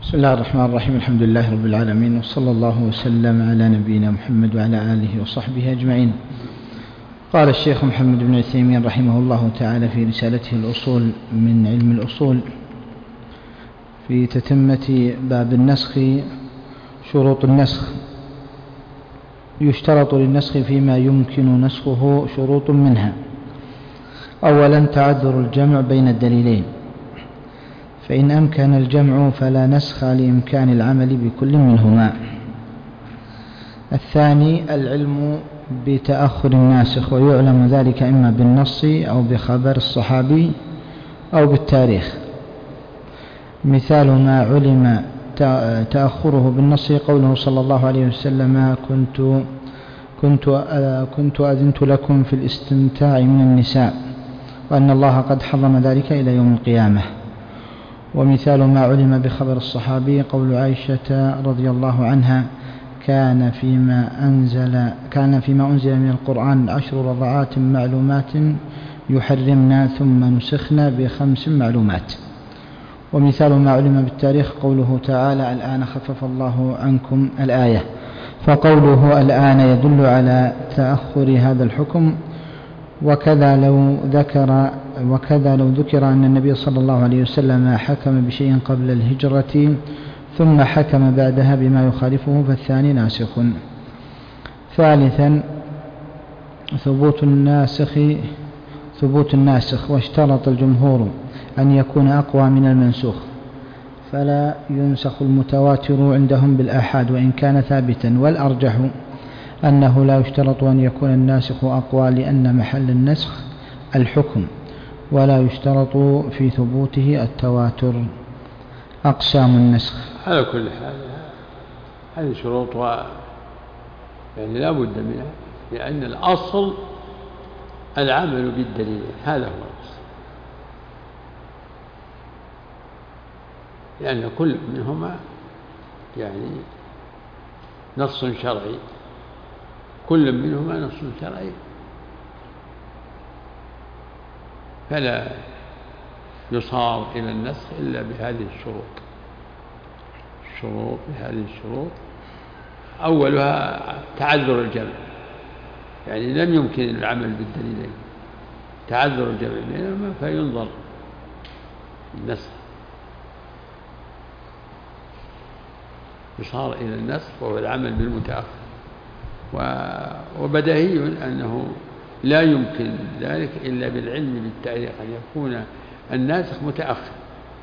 بسم الله الرحمن الرحيم. الحمد لله رب العالمين، وصلى الله وسلم على نبينا محمد وعلى آله وصحبه أجمعين. قال الشيخ محمد بن عثيمين رحمه الله تعالى في رسالته الأصول من علم الأصول في تتمة باب النسخ: شروط النسخ. يشترط للنسخ فيما يمكن نسخه شروط منها: أولا تعذر الجمع بين الدليلين، فإن أمكن الجمع فلا نسخ لإمكان العمل بكل منهما. الثاني العلم بتأخر الناسخ، ويعلم ذلك إما بالنص أو بخبر الصحابي أو بالتاريخ. مثال ما علم تأخره بالنص قوله صلى الله عليه وسلم: كنت أذنت لكم في الاستمتاع من النساء، وأن الله قد حرم ذلك إلى يوم القيامة. ومثال ما علم بخبر الصحابي قول عائشة رضي الله عنها: كان فيما أنزل من القرآن 10 رضعات معلومات يحرمنا ثم نسخنا ب5 معلومات. ومثال ما علم بالتاريخ قوله تعالى: الآن خفف الله عنكم الآية، فقوله الآن يدل على تأخر هذا الحكم. وكذا لو ذكر أن النبي صلى الله عليه وسلم حكم بشيء قبل الهجرة ثم حكم بعدها بما يخالفه فالثاني ناسخ. ثالثا ثبوت الناسخ، واشترط الجمهور أن يكون أقوى من المنسوخ، فلا ينسخ المتواتر عندهم بالآحاد وإن كان ثابتا. والأرجح أنه لا يشترط أن يكون الناسخ أقوى، لأن محل النسخ الحكم، ولا يشترط في ثبوته التواتر. أقسام النسخ. على كل حال هذه شروط يعني لا بد منها، لأن الأصل العمل بالدليل، هذا هو الأصل، لأن كل منهما يعني نص شرعي، كل منهما نص شرعي، فلا يصار إلى النسخ إلا بهذه الشروط. أولها تعذر الجمع، يعني لم يمكن العمل بالدليلين، تعذر الجمع بينهما فينظر النسخ، يصار إلى النسخ وهو العمل بالمتأخر. وبديهي أنه لا يمكن ذلك إلا بالعلم بالتاريخ، أن يكون الناسخ متأخر.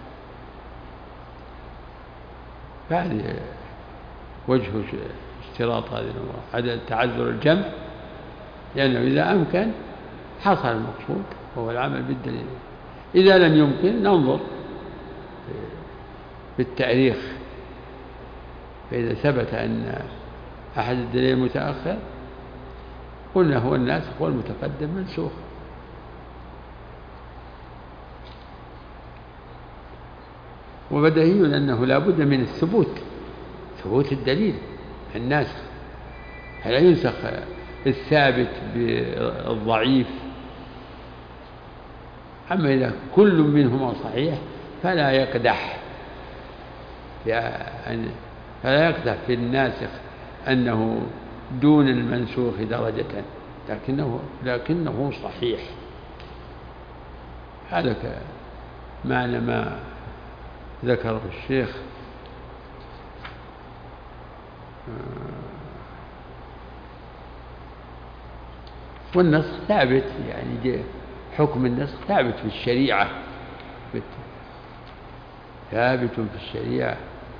فهذه وجه اشتراط هذه الأمور، عدم تعذر الجمع، لأنه إذا أمكن حصل المقصود وهو العمل بالدليل. إذا لم يمكن ننظر بالتاريخ، فإذا ثبت أن أحد الدليل متأخر قلنا هو الناسخ والمتقدم منسوخ. وبديهي أنه لا بد من ثبوت الدليل الناسخ، فلا ينسخ الثابت بالضعيف. أما إذا كل منهما صحيح فلا يقدح في الناسخ أنه دون المنسوخ درجة، لكنه صحيح. هذا معنى ما ذكره الشيخ. والنسخ ثابت، يعني حكم النسخ ثابت في الشريعة، ثابت في الشريعة.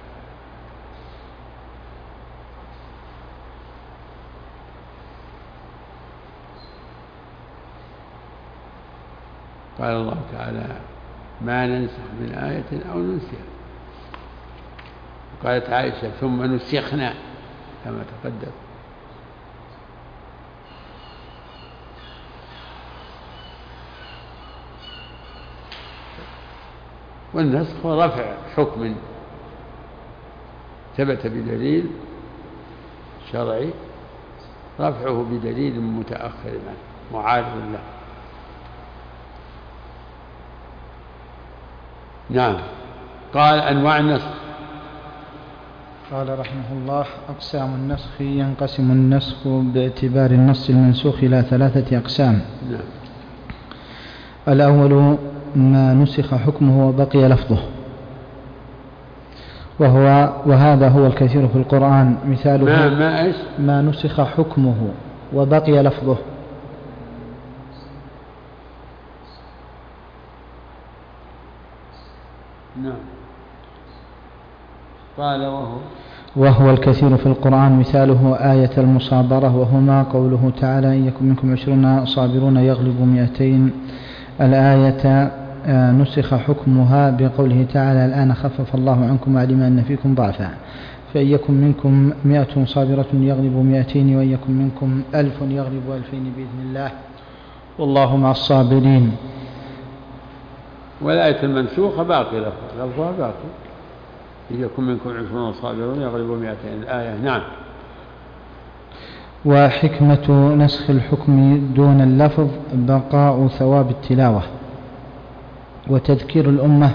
قال الله تعالى: ما ننسخ من آية أو ننسها. قالت عائشة: ثم نسخنا، كما تقدم. والنسخ هو رفع حكم ثبت بدليل شرعي، رفعه بدليل متأخر معارض له. نعم. قال: أنواع النسخ: قال رحمه الله: أقسام النسخ: ينقسم النسخ باعتبار النص المنسوخ إلى 3 أقسام. الأول ما نسخ حكمه وبقي لفظه، وهذا هو الكثير في القرآن. مثاله ما نسخ حكمه وبقي لفظه. نعم. قال وهو الكثير في القرآن. مثاله آية المصابرة، وهما قوله تعالى: إن يكن منكم 20 صابرون يغلبوا 200. الآية نسخ حكمها بقوله تعالى: الآن خفف الله عنكم وعلم أن فيكم ضعفا، فإن يكن منكم 100 صابرة يغلبوا 200، وإن يكن منكم 1000 يغلبوا 2000 بإذن الله، والله مع الصابرين. والآية المنسوخة باقي لفظها باقي: إن يكن منكم 20 صابرون يغلبوا 200. الآية. نعم. وحكمة نسخ الحكم دون اللفظ بقاء ثواب التلاوة وتذكير الأمة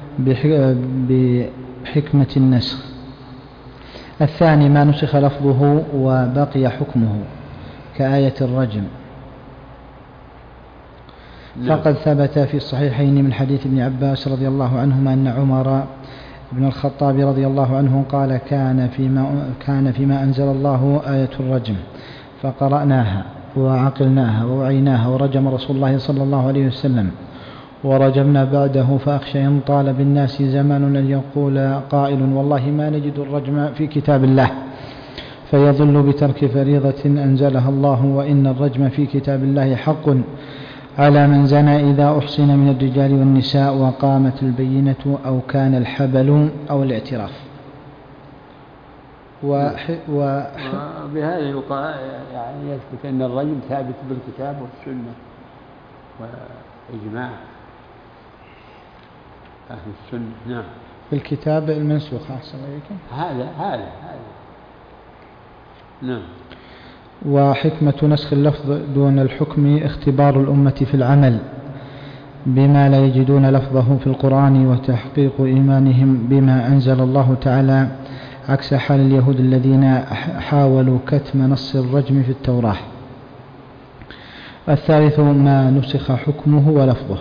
بحكمة النسخ. الثاني ما نسخ لفظه وبقي حكمه كآية الرجم. فقد ثبت في الصحيحين من حديث ابن عباس رضي الله عنهما أن عمر بن الخطاب رضي الله عنه قال: كان فيما أنزل الله آية الرجم، فقرأناها وعقلناها ووعيناها، ورجم رسول الله صلى الله عليه وسلم ورجمنا بعده، فأخشى إن طال بالناس زمان أن يقول قائل: والله ما نجد الرجم في كتاب الله، فيضل بترك فريضة أنزلها الله، وإن الرجم في كتاب الله حق على من زنى إذا أحصن من الرجال والنساء وقامت البينة أو كان الحبل أو الاعتراف. وبهذا يعني يثبت أن الرجم ثابت بالكتاب والسنة وإجماع أهل السنة. نعم. بالكتاب المنسوخ. أحسن إليكم. هذا. نعم. وحكمة نسخ اللفظ دون الحكم اختبار الأمة في العمل بما لا يجدون لفظه في القرآن وتحقيق إيمانهم بما أنزل الله تعالى، عكس حال اليهود الذين حاولوا كتم نص الرجم في التوراة. الثالث ما نسخ حكمه ولفظه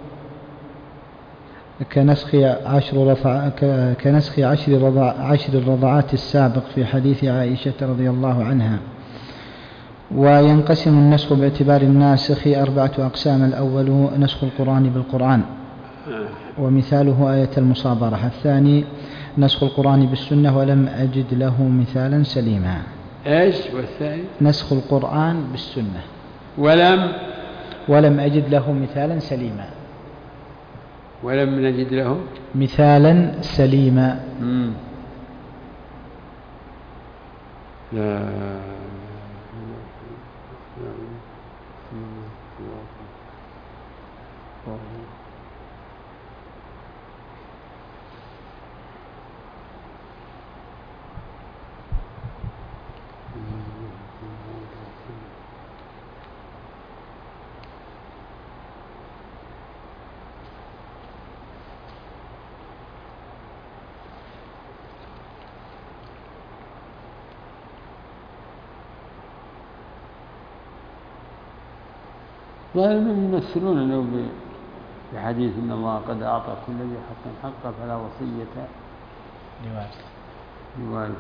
كنسخ 10 الرضعات السابق في حديث عائشة رضي الله عنها. وينقسم النسخ باعتبار الناسخ 4 أقسام. الأول نسخ القرآن بالقرآن، ومثاله آية المصابرة. الثاني نسخ القرآن بالسنة، ولم أجد له مثالا سليما. إيش والثاني؟ نسخ القرآن بالسنة ولم أجد له مثالا سليما. ولم نجد له مثالا سليما. لا. ظاهرهم يمثلون له بحديث إن الله قد أعطى كل ذي حق حقه فلا وصية لوارث.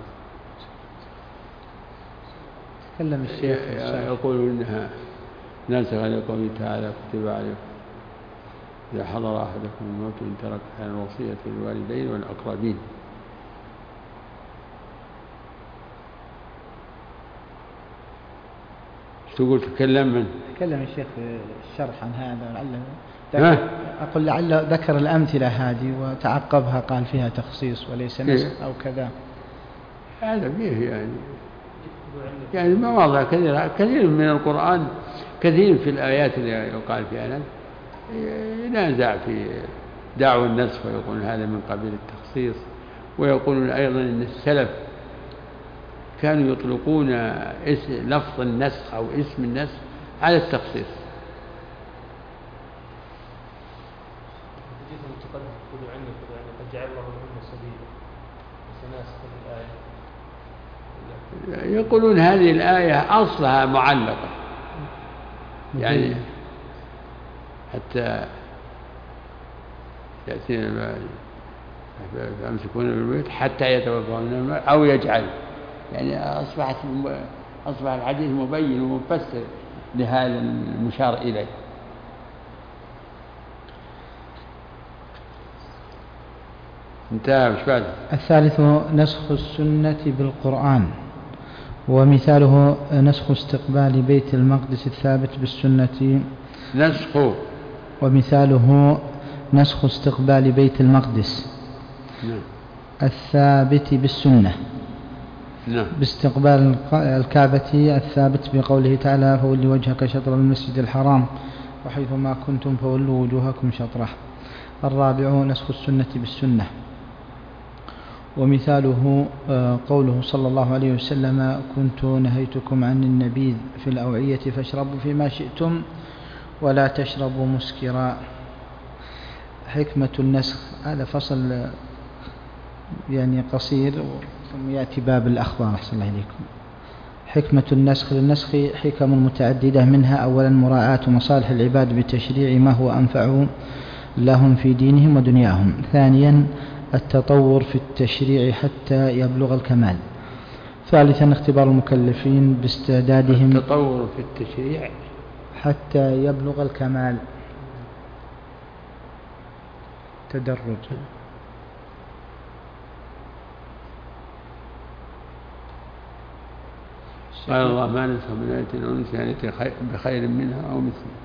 تكلم الشيخ يقول إنها ناسخ لقوله تعالى: كتب عليكم إذا حضر أحدكم الموت إن ترك حال الوصية للوالدين والأقربين. تقول تكلم الشيخ في الشرح عن هذا، لعله أقول لعله ذكر الأمثلة هذه وتعقبها قال فيها تخصيص وليس نسخ أو كذا. هذا فيه يعني مواضع كثير من القرآن، كثير في الآيات اللي يقال فيها ينازع في دعوى النسخ، ويقول هذا من قبيل التخصيص، ويقولون أيضا أن السلف كانوا يطلقون لفظ النسخ أو اسم النسخ على التخصيص. يقولون هذه الآية أصلها معلقة، يعني حتى يأتينا فأمسكون بالبيوت حتى يتوفاهم الموت أو يجعل، يعني أصبح الحديث مبين ومفسر لهذا المشار إليه. انتهى. مش بعد؟ الثالث نسخ السنة بالقرآن، ومثاله نسخ استقبال بيت المقدس الثابت بالسنة. ومثاله نسخ استقبال بيت المقدس الثابت بالسنة باستقبال الكعبة الثابت بقوله تعالى: فولي وجهك شطر المسجد الحرام وحيث ما كنتم فولوا وجوهكم شطره. الرابع نسخ السنة بالسنة، ومثاله قوله صلى الله عليه وسلم: كنت نهيتكم عن النبيذ في الأوعية فاشربوا فيما شئتم ولا تشربوا مسكرا. حكمة النسخ، هذا فصل يعني قصير ثم يأتي باب الأخبار. أحسن الله إليكم. حكمة النسخ: للنسخ حكم متعددة، منها أولا مراعاة مصالح العباد بتشريع ما هو أنفع لهم في دينهم ودنياهم. ثانيا التطور في التشريع حتى يبلغ الكمال. ثالثا اختبار المكلفين باستعدادهم. التطور في التشريع حتى يبلغ الكمال، تدرج. قال الله: ما ننسخ من آية أو ننسها بخير منها أو مثلها.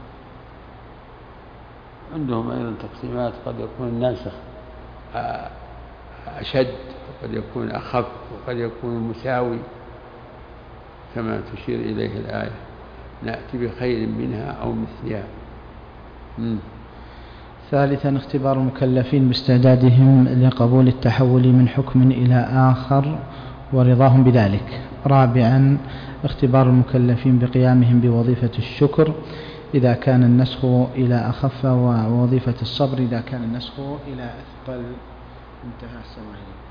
عندهم أيضا تقسيمات، قد يكون الناسخ أشد وقد يكون أخف وقد يكون مساوي كما تشير إليه الآية: نأتي بخير منها أو مثلها. ثالثا اختبار المكلفين باستعدادهم لقبول التحول من حكم إلى آخر ورضاهم بذلك. رابعا اختبار المكلفين بقيامهم بوظيفة الشكر إذا كان النسخ إلى أخف، ووظيفة الصبر إذا كان النسخ إلى أثقل. انتهى. السلام عليكم.